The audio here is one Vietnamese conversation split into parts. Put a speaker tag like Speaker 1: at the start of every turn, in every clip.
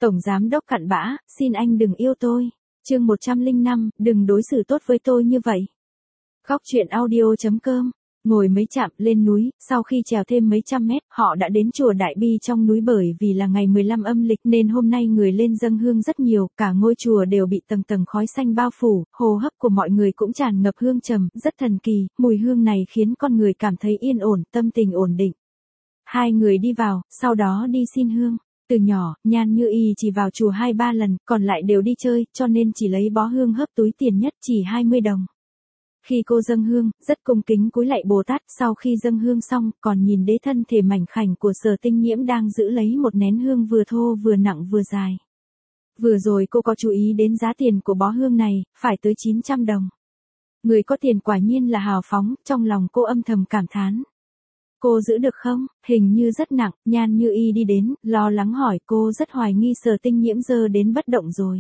Speaker 1: Tổng giám đốc cặn bã, xin anh đừng yêu tôi. Chương 105, đừng đối xử tốt với tôi như vậy. Góc truyện audio.com. Ngồi mấy chạm lên núi, sau khi trèo thêm mấy trăm mét, họ đã đến chùa Đại Bi trong núi. Bởi vì là ngày 15 âm lịch nên hôm nay người lên dâng hương rất nhiều, cả ngôi chùa đều bị tầng tầng khói xanh bao phủ, hô hấp của mọi người cũng tràn ngập hương trầm, rất thần kỳ, mùi hương này khiến con người cảm thấy yên ổn, tâm tình ổn định. Hai người đi vào, sau đó đi xin hương. Từ nhỏ, Nhan Như Y chỉ vào chùa 2-3 lần, còn lại đều đi chơi, cho nên chỉ lấy bó hương hấp túi tiền nhất chỉ 20 đồng. Khi cô dâng hương, rất cung kính cúi lạy Bồ Tát, sau khi dâng hương xong, còn nhìn đế thân thể mảnh khảnh của Sở Tinh Nhiễm đang giữ lấy một nén hương vừa thô vừa nặng vừa dài. Vừa rồi cô có chú ý đến giá tiền của bó hương này, phải tới 900 đồng. Người có tiền quả nhiên là hào phóng, trong lòng cô âm thầm cảm thán. Cô giữ được không? Hình như rất nặng. Nhan Như Y đi đến, lo lắng hỏi. Cô rất hoài nghi Sở Tinh Nhiễm dơ đến bất động rồi.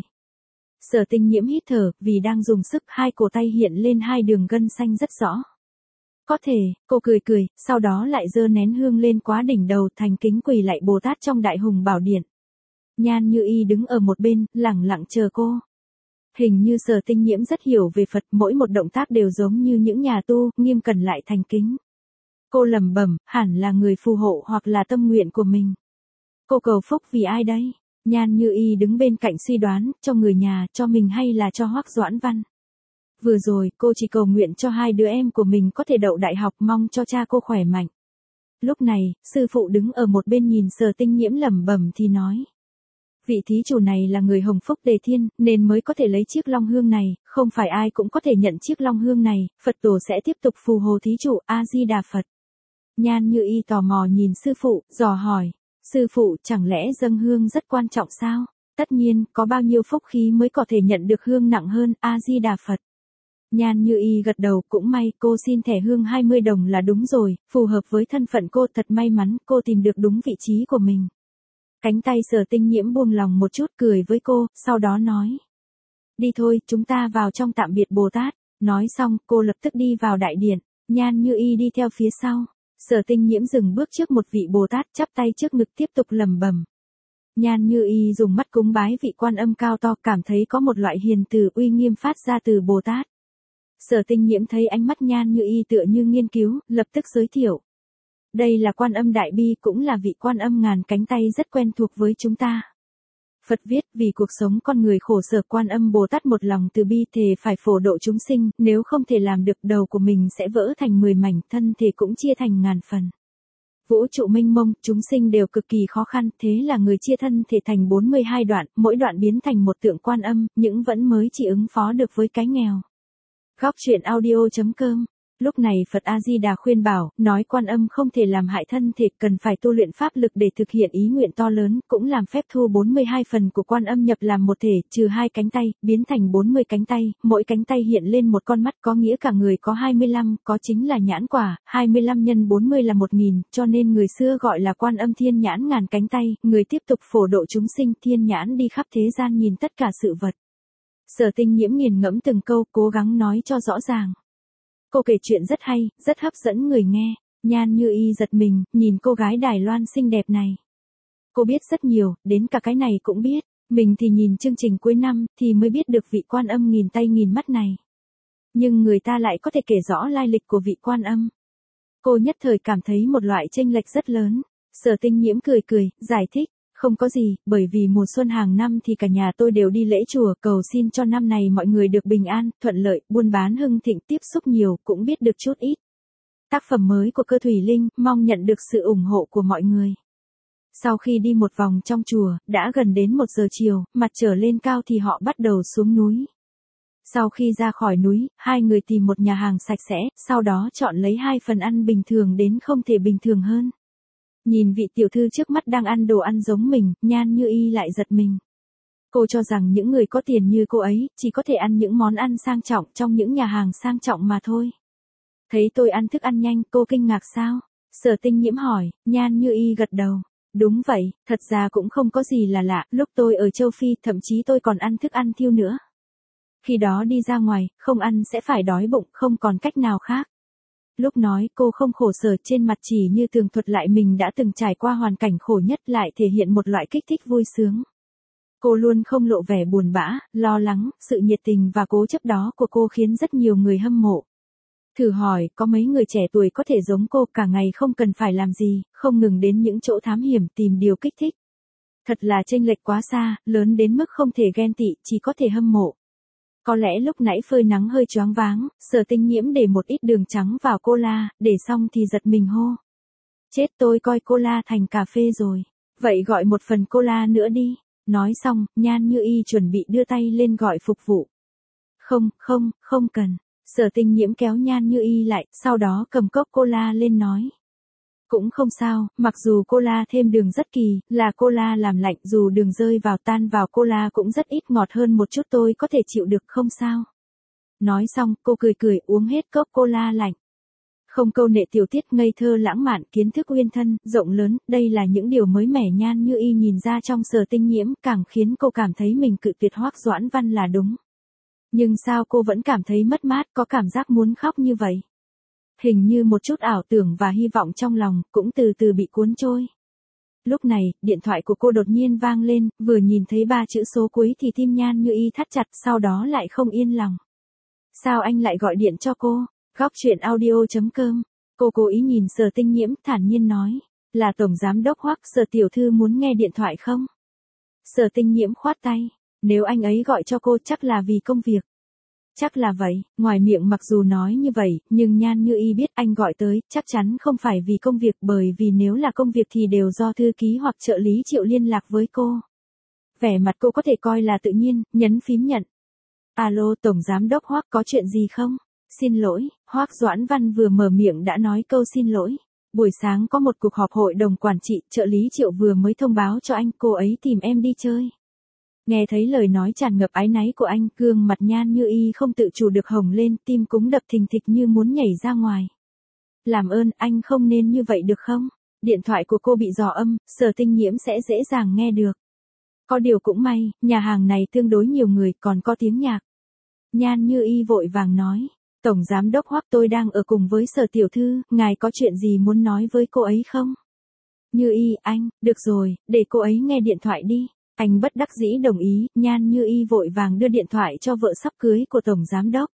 Speaker 1: Sở Tinh Nhiễm hít thở, vì đang dùng sức, hai cổ tay hiện lên hai đường gân xanh rất rõ. Có thể, cô cười cười, sau đó lại dơ nén hương lên quá đỉnh đầu, thành kính quỳ lạy Bồ Tát trong Đại Hùng Bảo Điện. Nhan Như Y đứng ở một bên, lẳng lặng chờ cô. Hình như Sở Tinh Nhiễm rất hiểu về Phật, mỗi một động tác đều giống như những nhà tu, nghiêm cẩn lại thành kính. Cô lẩm bẩm, hẳn là người phù hộ hoặc là tâm nguyện của mình. Cô cầu phúc vì ai đấy? Nhan Như Y đứng bên cạnh suy đoán, cho người nhà, cho mình hay là cho Hoắc Doãn Văn. Vừa rồi, cô chỉ cầu nguyện cho hai đứa em của mình có thể đậu đại học, mong cho cha cô khỏe mạnh. Lúc này, sư phụ đứng ở một bên nhìn Sở Tinh Nhiễm lẩm bẩm thì nói. Vị thí chủ này là người hồng phúc đề thiên, nên mới có thể lấy chiếc long hương này, không phải ai cũng có thể nhận chiếc long hương này, Phật tổ sẽ tiếp tục phù hộ thí chủ, A-di-đà Phật. Nhan Như Y tò mò nhìn sư phụ, dò hỏi. Sư phụ, chẳng lẽ dâng hương rất quan trọng sao? Tất nhiên, có bao nhiêu phúc khí mới có thể nhận được hương nặng hơn, A-di-đà Phật. Nhan Như Y gật đầu, cũng may, cô xin thẻ hương 20 đồng là đúng rồi, phù hợp với thân phận cô, thật may mắn, cô tìm được đúng vị trí của mình. Cánh tay Sở Tinh Nhiễm buông lòng một chút, cười với cô, sau đó nói. Đi thôi, chúng ta vào trong tạm biệt Bồ Tát. Nói xong, cô lập tức đi vào đại điện, Nhan Như Y đi theo phía sau. Sở Tinh Nhiễm dừng bước trước một vị Bồ Tát, chắp tay trước ngực tiếp tục lẩm bẩm. Nhan Như Y dùng mắt cúng bái vị Quan Âm cao to, cảm thấy có một loại hiền từ uy nghiêm phát ra từ Bồ Tát. Sở Tinh Nhiễm thấy ánh mắt Nhan Như Y tựa như nghiên cứu, lập tức giới thiệu. Đây là Quan Âm Đại Bi, cũng là vị Quan Âm ngàn cánh tay rất quen thuộc với chúng ta. Phật viết, vì cuộc sống con người khổ sở, Quan Âm Bồ Tát một lòng từ bi thề phải phổ độ chúng sinh, nếu không thể làm được, đầu của mình sẽ vỡ thành 10 mảnh, thân thể cũng chia thành ngàn phần. Vũ trụ mênh mông, chúng sinh đều cực kỳ khó khăn, thế là người chia thân thể thành 42 đoạn, mỗi đoạn biến thành một tượng Quan Âm, những vẫn mới chỉ ứng phó được với cái nghèo. Góc truyện audio.com. Lúc này Phật A-di-đà khuyên bảo, nói Quan Âm không thể làm hại thân thể, cần phải tu luyện pháp lực để thực hiện ý nguyện to lớn, cũng làm phép thu 42 phần của Quan Âm nhập làm một thể, trừ 2 cánh tay, biến thành 40 cánh tay, mỗi cánh tay hiện lên một con mắt, có nghĩa cả người có 25, có chính là nhãn quả, 25 nhân 40 là 1000, cho nên người xưa gọi là Quan Âm thiên nhãn ngàn cánh tay, người tiếp tục phổ độ chúng sinh, thiên nhãn đi khắp thế gian nhìn tất cả sự vật. Sở Tinh Nhiễm nghiền ngẫm từng câu, cố gắng nói cho rõ ràng. Cô kể chuyện rất hay, rất hấp dẫn người nghe. Nhan Như Y giật mình, nhìn cô gái Đài Loan xinh đẹp này. Cô biết rất nhiều, đến cả cái này cũng biết. Mình thì nhìn chương trình cuối năm, thì mới biết được vị Quan Âm nghìn tay nghìn mắt này. Nhưng người ta lại có thể kể rõ lai lịch của vị Quan Âm. Cô nhất thời cảm thấy một loại chênh lệch rất lớn. Sở Tinh Nhiễm cười cười, giải thích. Không có gì, bởi vì mùa xuân hàng năm thì cả nhà tôi đều đi lễ chùa, cầu xin cho năm này mọi người được bình an, thuận lợi, buôn bán hưng thịnh, tiếp xúc nhiều, cũng biết được chút ít. Tác phẩm mới của Cơ Thủy Linh, mong nhận được sự ủng hộ của mọi người. Sau khi đi một vòng trong chùa, đã gần đến 1 giờ chiều, mặt trở lên cao thì họ bắt đầu xuống núi. Sau khi ra khỏi núi, hai người tìm một nhà hàng sạch sẽ, sau đó chọn lấy 2 phần ăn bình thường đến không thể bình thường hơn. Nhìn vị tiểu thư trước mắt đang ăn đồ ăn giống mình, Nhan Như Y lại giật mình. Cô cho rằng những người có tiền như cô ấy, chỉ có thể ăn những món ăn sang trọng trong những nhà hàng sang trọng mà thôi. Thấy tôi ăn thức ăn nhanh, cô kinh ngạc sao? Sở Tinh Nhiễm hỏi, Nhan Như Y gật đầu. Đúng vậy, thật ra cũng không có gì là lạ, lúc tôi ở châu Phi, thậm chí tôi còn ăn thức ăn thiêu nữa. Khi đó đi ra ngoài, không ăn sẽ phải đói bụng, không còn cách nào khác. Lúc nói cô không khổ sở, trên mặt chỉ như tường thuật lại mình đã từng trải qua hoàn cảnh khổ nhất, lại thể hiện một loại kích thích vui sướng. Cô luôn không lộ vẻ buồn bã, lo lắng, sự nhiệt tình và cố chấp đó của cô khiến rất nhiều người hâm mộ. Thử hỏi, có mấy người trẻ tuổi có thể giống cô cả ngày không cần phải làm gì, không ngừng đến những chỗ thám hiểm tìm điều kích thích. Thật là chênh lệch quá xa, lớn đến mức không thể ghen tị, chỉ có thể hâm mộ. Có lẽ lúc nãy phơi nắng hơi choáng váng, Sở Tinh Nhiễm để một ít đường trắng vào cola, để xong thì giật mình hô. Chết tôi coi cola thành cà phê rồi. Vậy gọi một phần cola nữa đi. Nói xong, Nhan Như Y chuẩn bị đưa tay lên gọi phục vụ. Không cần. Sở Tinh Nhiễm kéo Nhan Như Y lại, sau đó cầm cốc cola lên nói. Cũng không sao, mặc dù cola thêm đường rất kỳ, là cola làm lạnh, dù đường rơi vào tan vào cola cũng rất ít, ngọt hơn một chút tôi có thể chịu được, không sao. Nói xong, cô cười uống hết cốc cola lạnh. Không câu nệ tiểu tiết, ngây thơ lãng mạn, kiến thức uyên thân, rộng lớn, đây là những điều mới mẻ Nhan Như Y nhìn ra trong Sở Tinh Nhiễm, càng khiến cô cảm thấy mình cự tuyệt Hoắc Doãn Văn là đúng. Nhưng sao cô vẫn cảm thấy mất mát, có cảm giác muốn khóc như vậy? Hình như một chút ảo tưởng và hy vọng trong lòng, cũng từ từ bị cuốn trôi. Lúc này, điện thoại của cô đột nhiên vang lên, vừa nhìn thấy 3 chữ số cuối thì tim Nhan Như Y thắt chặt, sau đó lại không yên lòng. Sao anh lại gọi điện cho cô? Góc truyện audio.com. Cô cố ý nhìn Sở Tinh Nhiễm, thản nhiên nói. Là Tổng Giám đốc Hoắc, Sở tiểu thư muốn nghe điện thoại không? Sở Tinh Nhiễm khoát tay. Nếu anh ấy gọi cho cô chắc là vì công việc. Chắc là vậy, ngoài miệng mặc dù nói như vậy, nhưng Nhan Như Y biết anh gọi tới, chắc chắn không phải vì công việc, bởi vì nếu là công việc thì đều do thư ký hoặc trợ lý Triệu liên lạc với cô. Vẻ mặt cô có thể coi là tự nhiên, nhấn phím nhận. Alo, Tổng Giám đốc Hoắc, có chuyện gì không? Xin lỗi, Hoắc Doãn Văn vừa mở miệng đã nói câu xin lỗi. Buổi sáng có một cuộc họp hội đồng quản trị, trợ lý Triệu vừa mới thông báo cho anh, cô ấy tìm em đi chơi. Nghe thấy lời nói tràn ngập áy náy của anh, gương mặt Nhan Như Y không tự chủ được hồng lên, tim cũng đập thình thịch như muốn nhảy ra ngoài. Làm ơn, anh không nên như vậy được không? Điện thoại của cô bị dò âm, Sở Tinh Nhiễm sẽ dễ dàng nghe được. Có điều cũng may, nhà hàng này tương đối nhiều người, còn có tiếng nhạc. Nhan Như Y vội vàng nói. Tổng Giám đốc Hoắc, tôi đang ở cùng với Sở tiểu thư, ngài có chuyện gì muốn nói với cô ấy không? Như Y, anh, được rồi, để cô ấy nghe điện thoại đi. Anh bất đắc dĩ đồng ý, Nhan Như Y vội vàng đưa điện thoại cho vợ sắp cưới của Tổng Giám đốc.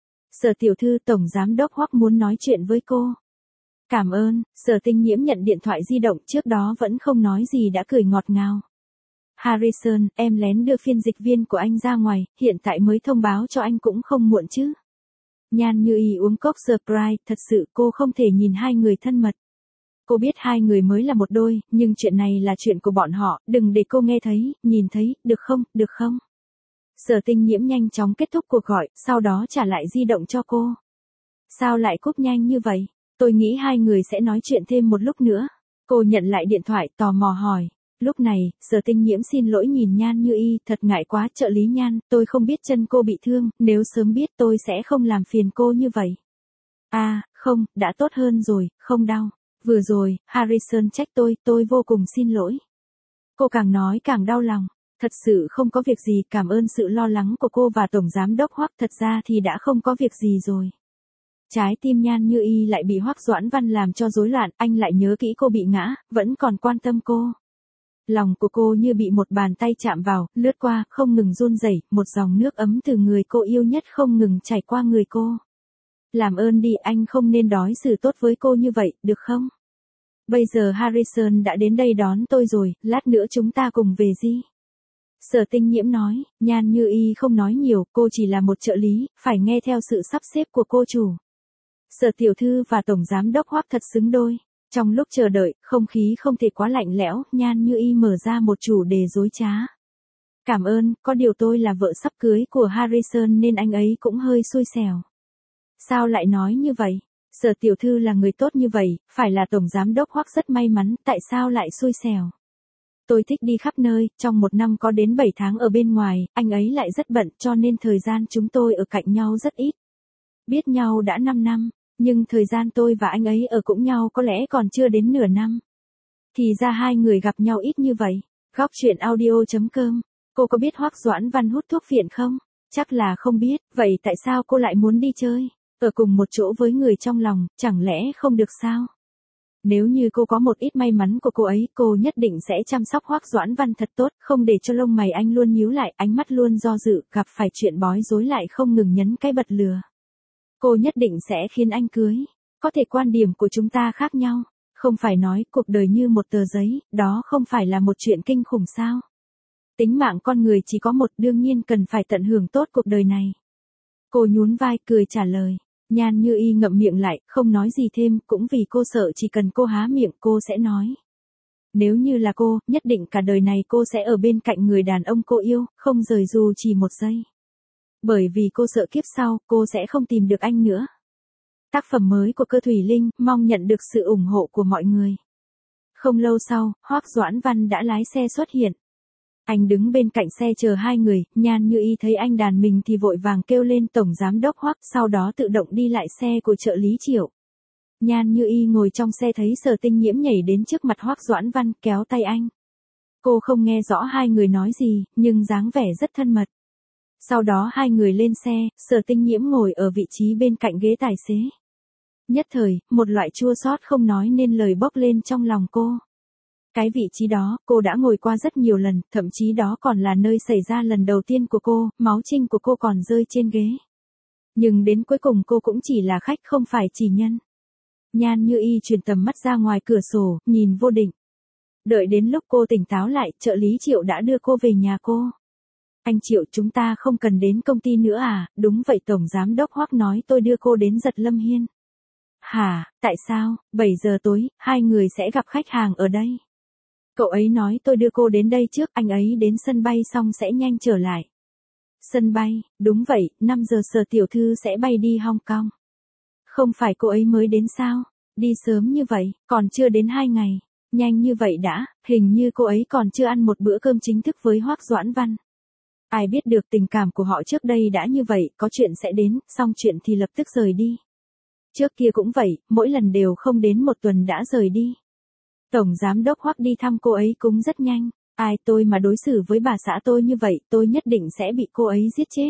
Speaker 1: Sở tiểu thư, Tổng Giám đốc Hoắc muốn nói chuyện với cô. Cảm ơn. Sở Tinh Nhiễm nhận điện thoại di động, trước đó vẫn không nói gì đã cười ngọt ngào. Harrison, em lén đưa phiên dịch viên của anh ra ngoài, hiện tại mới thông báo cho anh cũng không muộn chứ. Nhan Như Y uống cốc Sprite, thật sự cô không thể nhìn hai người thân mật. Cô biết hai người mới là một đôi, nhưng chuyện này là chuyện của bọn họ, đừng để cô nghe thấy, nhìn thấy, được không? Sở Tinh Nhiễm nhanh chóng kết thúc cuộc gọi, sau đó trả lại di động cho cô. Sao lại cúp nhanh như vậy? Tôi nghĩ hai người sẽ nói chuyện thêm một lúc nữa. Cô nhận lại điện thoại, tò mò hỏi. Lúc này, Sở Tinh Nhiễm xin lỗi nhìn Nhan Như Y, thật ngại quá, trợ lý Nhan, tôi không biết chân cô bị thương, nếu sớm biết tôi sẽ không làm phiền cô như vậy. À, không, đã tốt hơn rồi, không đau. Vừa rồi, Harrison trách tôi vô cùng xin lỗi. Cô càng nói càng đau lòng. Thật sự không có việc gì, cảm ơn sự lo lắng của cô và Tổng Giám đốc Hoắc, thật ra thì đã không có việc gì rồi. Trái tim Nhan Như Y lại bị Hoắc Doãn Văn làm cho rối loạn, anh lại nhớ kỹ cô bị ngã, vẫn còn quan tâm cô. Lòng của cô như bị một bàn tay chạm vào, lướt qua, không ngừng run rẩy, một dòng nước ấm từ người cô yêu nhất không ngừng chảy qua người cô. Làm ơn đi, anh không nên đối xử tốt với cô như vậy, được không? Bây giờ Harrison đã đến đây đón tôi rồi, lát nữa chúng ta cùng về đi. Sở Tinh Nhiễm nói, Nhan Như Y không nói nhiều, cô chỉ là một trợ lý, phải nghe theo sự sắp xếp của cô chủ. Sở tiểu thư và Tổng Giám đốc Hoắc thật xứng đôi. Trong lúc chờ đợi, không khí không thể quá lạnh lẽo, Nhan Như Y mở ra một chủ đề dối trá. Cảm ơn, có điều tôi là vợ sắp cưới của Harrison nên anh ấy cũng hơi xui xẻo. Sao lại nói như vậy? Sở tiểu thư là người tốt như vậy, phải là Tổng Giám đốc Hoắc rất may mắn, tại sao lại xui xẻo? Tôi thích đi khắp nơi, trong một năm có đến 7 tháng ở bên ngoài, anh ấy lại rất bận cho nên thời gian chúng tôi ở cạnh nhau rất ít. Biết nhau đã 5 năm, nhưng thời gian tôi và anh ấy ở cùng nhau có lẽ còn chưa đến nửa năm. Thì ra hai người gặp nhau ít như vậy. Góc truyện audio.com. Cô có biết Hoắc Doãn Văn hút thuốc phiện không? Chắc là không biết, vậy tại sao cô lại muốn đi chơi? Ở cùng một chỗ với người trong lòng, chẳng lẽ không được sao? Nếu như cô có một ít may mắn của cô ấy, cô nhất định sẽ chăm sóc Hoắc Doãn Văn thật tốt, không để cho lông mày anh luôn nhíu lại, ánh mắt luôn do dự, gặp phải chuyện bói rối lại không ngừng nhấn cái bật lửa. Cô nhất định sẽ khiến anh cưới. Có thể quan điểm của chúng ta khác nhau. Không phải nói cuộc đời như một tờ giấy, đó không phải là một chuyện kinh khủng sao? Tính mạng con người chỉ có một, đương nhiên cần phải tận hưởng tốt cuộc đời này. Cô nhún vai cười trả lời. Nhan Như Y ngậm miệng lại, không nói gì thêm, cũng vì cô sợ chỉ cần cô há miệng cô sẽ nói. Nếu như là cô, nhất định cả đời này cô sẽ ở bên cạnh người đàn ông cô yêu, không rời dù chỉ một giây. Bởi vì cô sợ kiếp sau, cô sẽ không tìm được anh nữa. Tác phẩm mới của Cơ Thủy Linh, mong nhận được sự ủng hộ của mọi người. Không lâu sau, Hoắc Doãn Văn đã lái xe xuất hiện. Anh đứng bên cạnh xe chờ hai người, Nhan Như Y thấy anh đàn mình thì vội vàng kêu lên Tổng Giám Đốc Hoắc, sau đó tự động đi lại xe của trợ lý Triệu. Nhan Như Y ngồi trong xe thấy Sở Tinh Nhiễm nhảy đến trước mặt Hoắc Doãn Văn, kéo tay anh. Cô không nghe rõ hai người nói gì, nhưng dáng vẻ rất thân mật. Sau đó hai người lên xe, Sở Tinh Nhiễm ngồi ở vị trí bên cạnh ghế tài xế. Nhất thời, một loại chua xót không nói nên lời bốc lên trong lòng cô. Cái vị trí đó, cô đã ngồi qua rất nhiều lần, thậm chí đó còn là nơi xảy ra lần đầu tiên của cô, máu trinh của cô còn rơi trên ghế. Nhưng đến cuối cùng cô cũng chỉ là khách không phải chỉ nhân. Nhan Như Y chuyển tầm mắt ra ngoài cửa sổ, nhìn Vô Định. Đợi đến lúc cô tỉnh táo lại, trợ lý Triệu đã đưa cô về nhà cô. Anh Triệu, chúng ta không cần đến công ty nữa à? Đúng vậy, Tổng Giám Đốc Hoắc nói tôi đưa cô đến Giật Lâm Hiên. Hả, tại sao? 7 giờ tối, hai người sẽ gặp khách hàng ở đây. Cậu ấy nói tôi đưa cô đến đây trước, anh ấy đến sân bay xong sẽ nhanh trở lại. Sân bay, đúng vậy, 5 giờ Sở tiểu thư sẽ bay đi Hong Kong. Không phải cô ấy mới đến sao? Đi sớm như vậy, còn chưa đến 2 ngày. Nhanh như vậy đã, hình như cô ấy còn chưa ăn một bữa cơm chính thức với Hoắc Doãn Văn. Ai biết được tình cảm của họ trước đây đã như vậy, có chuyện sẽ đến, xong chuyện thì lập tức rời đi. Trước kia cũng vậy, mỗi lần đều không đến một tuần đã rời đi. Tổng Giám Đốc Hoắc đi thăm cô ấy cũng rất nhanh. Ai tôi mà đối xử với bà xã tôi như vậy, tôi nhất định sẽ bị cô ấy giết chết.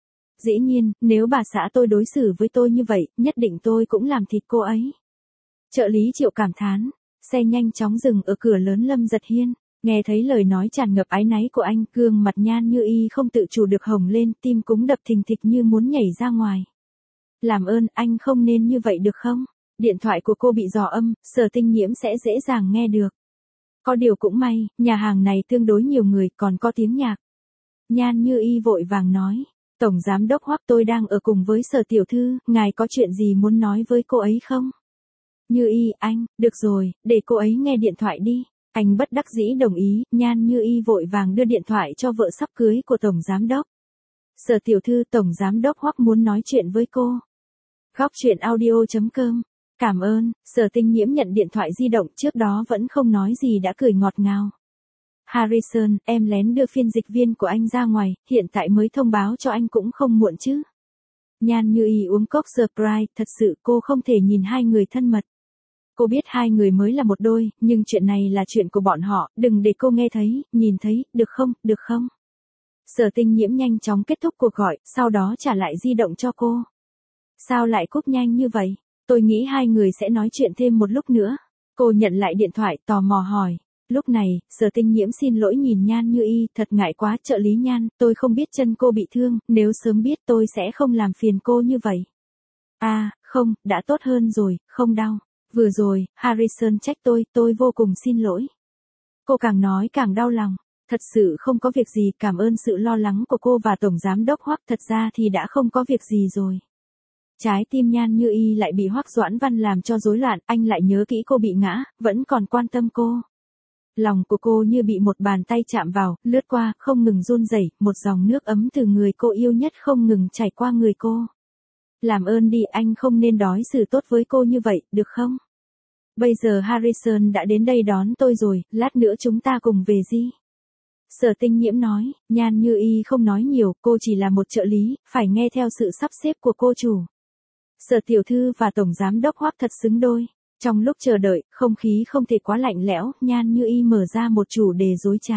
Speaker 1: Dĩ nhiên, nếu bà xã tôi đối xử với tôi như vậy, nhất định tôi cũng làm thịt cô ấy. Trợ lý Triệu cảm thán, xe nhanh chóng dừng ở cửa lớn Lâm Giật Hiên. Nghe thấy lời nói tràn ngập áy náy của anh, gương mặt Nhan Như Y không tự chủ được hồng lên, tim cũng đập thình thịch như muốn nhảy ra ngoài. Làm ơn, anh không nên như vậy được không? Điện thoại của cô bị dò âm, Sở Tinh Nhiễm sẽ dễ dàng nghe được. Có điều cũng may, nhà hàng này tương đối nhiều người, còn có tiếng nhạc. Nhan Như Y vội vàng nói, Tổng Giám Đốc Hoắc, tôi đang ở cùng với Sở tiểu thư, ngài có chuyện gì muốn nói với cô ấy không? Như Y, anh, được rồi, để cô ấy nghe điện thoại đi. Anh bất đắc dĩ đồng ý, Nhan Như Y vội vàng đưa điện thoại cho vợ sắp cưới của Tổng Giám Đốc. Sở tiểu thư, Tổng Giám Đốc Hoắc muốn nói chuyện với cô. Góc truyện audio.com. Cảm ơn. Sở Tinh Nhiễm nhận điện thoại di động, trước đó vẫn không nói gì đã cười ngọt ngào. Harrison, em lén đưa phiên dịch viên của anh ra ngoài, hiện tại mới thông báo cho anh cũng không muộn chứ. Nhan Như Y uống cốc Sprite, thật sự cô không thể nhìn hai người thân mật. Cô biết hai người mới là một đôi, nhưng chuyện này là chuyện của bọn họ, đừng để cô nghe thấy, nhìn thấy, được không, được không? Sở Tinh Nhiễm nhanh chóng kết thúc cuộc gọi, sau đó trả lại di động cho cô. Sao lại cúp nhanh như vậy? Tôi nghĩ hai người sẽ nói chuyện thêm một lúc nữa. Cô nhận lại điện thoại, tò mò hỏi. Lúc này, Sở Tinh Nhiễm xin lỗi nhìn Nhan Như Y, thật ngại quá, trợ lý Nhan, tôi không biết chân cô bị thương, nếu sớm biết tôi sẽ không làm phiền cô như vậy. À, không, đã tốt hơn rồi, không đau. Vừa rồi, Harrison trách tôi vô cùng xin lỗi. Cô càng nói càng đau lòng. Thật sự không có việc gì, cảm ơn sự lo lắng của cô và Tổng Giám Đốc Hoắc, thật ra thì đã không có việc gì rồi. Trái tim Nhan Như Y lại bị Hoắc Doãn Văn làm cho rối loạn, anh lại nhớ kỹ cô bị ngã, vẫn còn quan tâm cô. Lòng của cô như bị một bàn tay chạm vào, lướt qua, không ngừng run rẩy, một dòng nước ấm từ người cô yêu nhất không ngừng chảy qua người cô. Làm ơn đi, anh không nên đối xử tốt với cô như vậy, được không? Bây giờ Harrison đã đến đây đón tôi rồi, lát nữa chúng ta cùng về đi. Sở Tinh Nhiễm nói, Nhan Như Y không nói nhiều, cô chỉ là một trợ lý, phải nghe theo sự sắp xếp của cô chủ. Sở tiểu thư và Tổng Giám Đốc Hoắc thật xứng đôi. Trong lúc chờ đợi, không khí không thể quá lạnh lẽo, Nhan Như Y mở ra một chủ đề dối trá.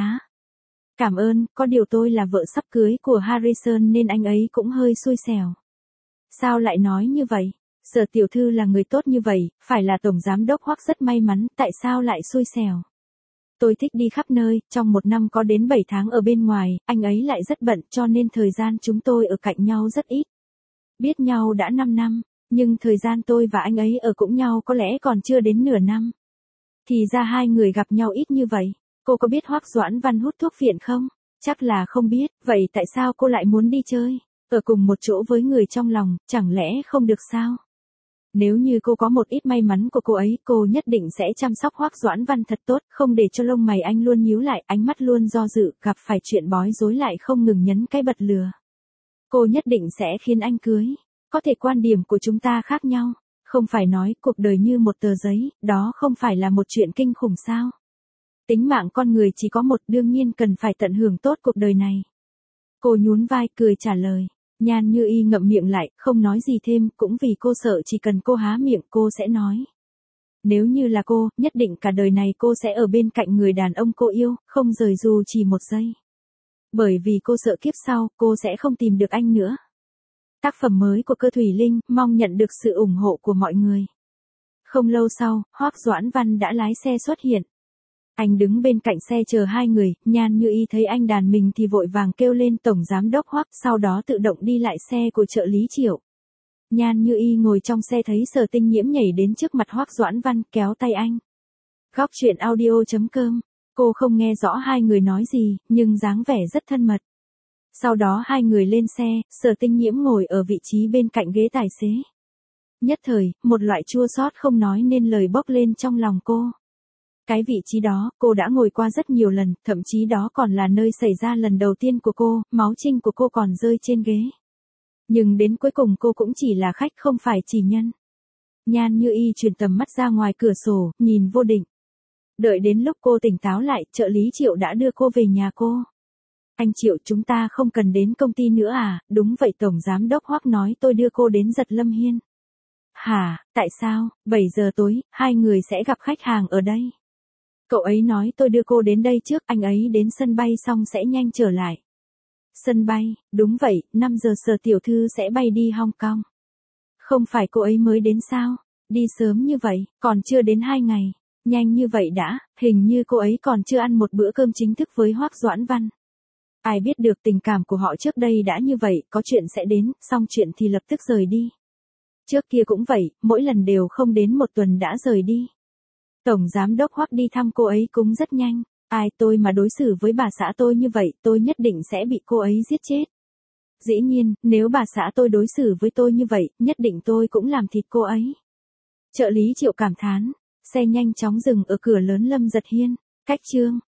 Speaker 1: Cảm ơn, có điều tôi là vợ sắp cưới của Harrison nên anh ấy cũng hơi xui xẻo. Sao lại nói như vậy? Sở tiểu thư là người tốt như vậy, phải là tổng giám đốc Hoắc rất may mắn, tại sao lại xui xẻo? Tôi thích đi khắp nơi, trong một năm có đến 7 tháng ở bên ngoài, anh ấy lại rất bận cho nên thời gian chúng tôi ở cạnh nhau rất ít. Biết nhau đã 5 năm, nhưng thời gian tôi và anh ấy ở cũng nhau có lẽ còn chưa đến nửa năm. Thì ra hai người gặp nhau ít như vậy. Cô có biết Hoắc Doãn Văn hút thuốc phiện không? Chắc là không biết, vậy tại sao cô lại muốn đi chơi? Ở cùng một chỗ với người trong lòng, chẳng lẽ không được sao? Nếu như cô có một ít may mắn của cô ấy, cô nhất định sẽ chăm sóc Hoắc Doãn Văn thật tốt, không để cho lông mày anh luôn nhíu lại, ánh mắt luôn do dự, gặp phải chuyện bói rối lại không ngừng nhấn cái bật lửa. Cô nhất định sẽ khiến anh cưới. Có thể quan điểm của chúng ta khác nhau, không phải nói cuộc đời như một tờ giấy, đó không phải là một chuyện kinh khủng sao? Tính mạng con người chỉ có một, đương nhiên cần phải tận hưởng tốt cuộc đời này. Cô nhún vai cười trả lời. Nhan Như Y ngậm miệng lại, không nói gì thêm, cũng vì cô sợ chỉ cần cô há miệng cô sẽ nói. Nếu như là cô, nhất định cả đời này cô sẽ ở bên cạnh người đàn ông cô yêu, không rời dù chỉ một giây. Bởi vì cô sợ kiếp sau, cô sẽ không tìm được anh nữa. Tác phẩm mới của Cơ Thủy Linh, mong nhận được sự ủng hộ của mọi người. Không lâu sau, Hoắc Doãn Văn đã lái xe xuất hiện. Anh đứng bên cạnh xe chờ hai người, Nhan Như Y thấy anh đàn mình thì vội vàng kêu lên tổng giám đốc Hoắc, sau đó tự động đi lại xe của trợ lý Triệu. Nhan Như Y ngồi trong xe thấy Sở Tinh Nhiễm nhảy đến trước mặt Hoắc Doãn Văn, kéo tay anh. Góc truyện audio.com, cô không nghe rõ hai người nói gì, nhưng dáng vẻ rất thân mật. Sau đó hai người lên xe, Sở Tinh Nhiễm ngồi ở vị trí bên cạnh ghế tài xế. Nhất thời, một loại chua xót không nói nên lời bốc lên trong lòng cô. Cái vị trí đó, cô đã ngồi qua rất nhiều lần, thậm chí đó còn là nơi xảy ra lần đầu tiên của cô, máu trinh của cô còn rơi trên ghế. Nhưng đến cuối cùng cô cũng chỉ là khách không phải chỉ nhân. Nhan Như Y chuyển tầm mắt ra ngoài cửa sổ, nhìn Vô Định. Đợi đến lúc cô tỉnh táo lại, trợ lý Triệu đã đưa cô về nhà cô. Anh Triệu, chúng ta không cần đến công ty nữa à? Đúng vậy, tổng giám đốc Hoắc nói tôi đưa cô đến Giật Lâm Hiên. Hả, tại sao? 7 giờ tối, hai người sẽ gặp khách hàng ở đây. Cậu ấy nói tôi đưa cô đến đây trước, anh ấy đến sân bay xong sẽ nhanh trở lại. Sân bay, đúng vậy, 5 giờ Sở tiểu thư sẽ bay đi Hong Kong. Không phải cô ấy mới đến sao? Đi sớm như vậy, còn chưa đến 2 ngày. Nhanh như vậy đã, hình như cô ấy còn chưa ăn một bữa cơm chính thức với Hoắc Doãn Văn. Ai biết được tình cảm của họ trước đây đã như vậy, có chuyện sẽ đến, xong chuyện thì lập tức rời đi. Trước kia cũng vậy, mỗi lần đều không đến một tuần đã rời đi. Tổng giám đốc Hoắc đi thăm cô ấy cũng rất nhanh. Ai tôi mà đối xử với bà xã tôi như vậy, tôi nhất định sẽ bị cô ấy giết chết. Dĩ nhiên, nếu bà xã tôi đối xử với tôi như vậy, nhất định tôi cũng làm thịt cô ấy. Trợ lý Triệu cảm thán, xe nhanh chóng dừng ở cửa lớn Lâm Giật Hiên. Cách chương